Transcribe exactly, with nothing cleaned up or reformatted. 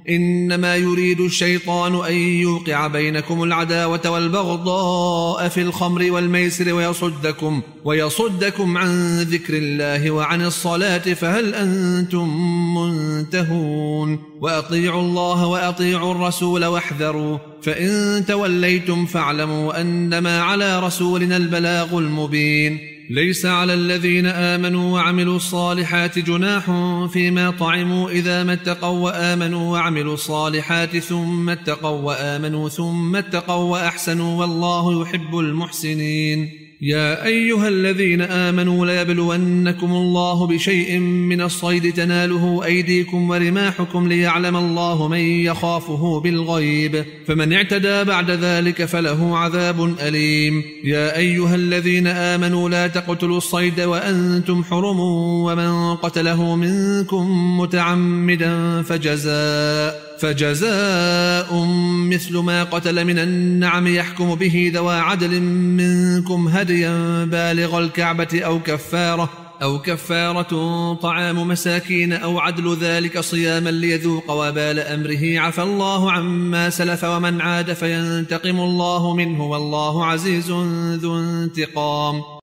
إنما يريد الشيطان أن يوقع بينكم العداوة والبغضاء في الخمر والميسر ويصدكم, ويصدكم عن ذكر الله وعن الصلاة فهل أنتم منتهون وأطيعوا الله وأطيعوا الرسول واحذروا فإن توليتم فاعلموا أنما على رسولنا البلاغ المبين. ليس على الذين آمنوا وعملوا الصالحات جناح فيما طعموا إذا ما اتقوا وآمنوا وعملوا الصالحات ثم اتقوا وآمنوا ثم اتقوا وأحسنوا والله يحب المحسنين. يا أيها الذين آمنوا ليبلونكم الله بشيء من الصيد تناله أيديكم ورماحكم ليعلم الله من يخافه بالغيب فمن اعتدى بعد ذلك فله عذاب أليم. يا أيها الذين آمنوا لا تقتلوا الصيد وأنتم حرم ومن قتله منكم متعمدا فجزاء فجزاء مثل ما قتل من النعم يحكم به ذوى عدل منكم هديا بالغ الكعبة أو كفارة أو كفارة طعام مساكين أو عدل ذلك صياما ليذوق وبال أمره عفى الله عما سلف ومن عاد فينتقم الله منه والله عزيز ذو انتقام.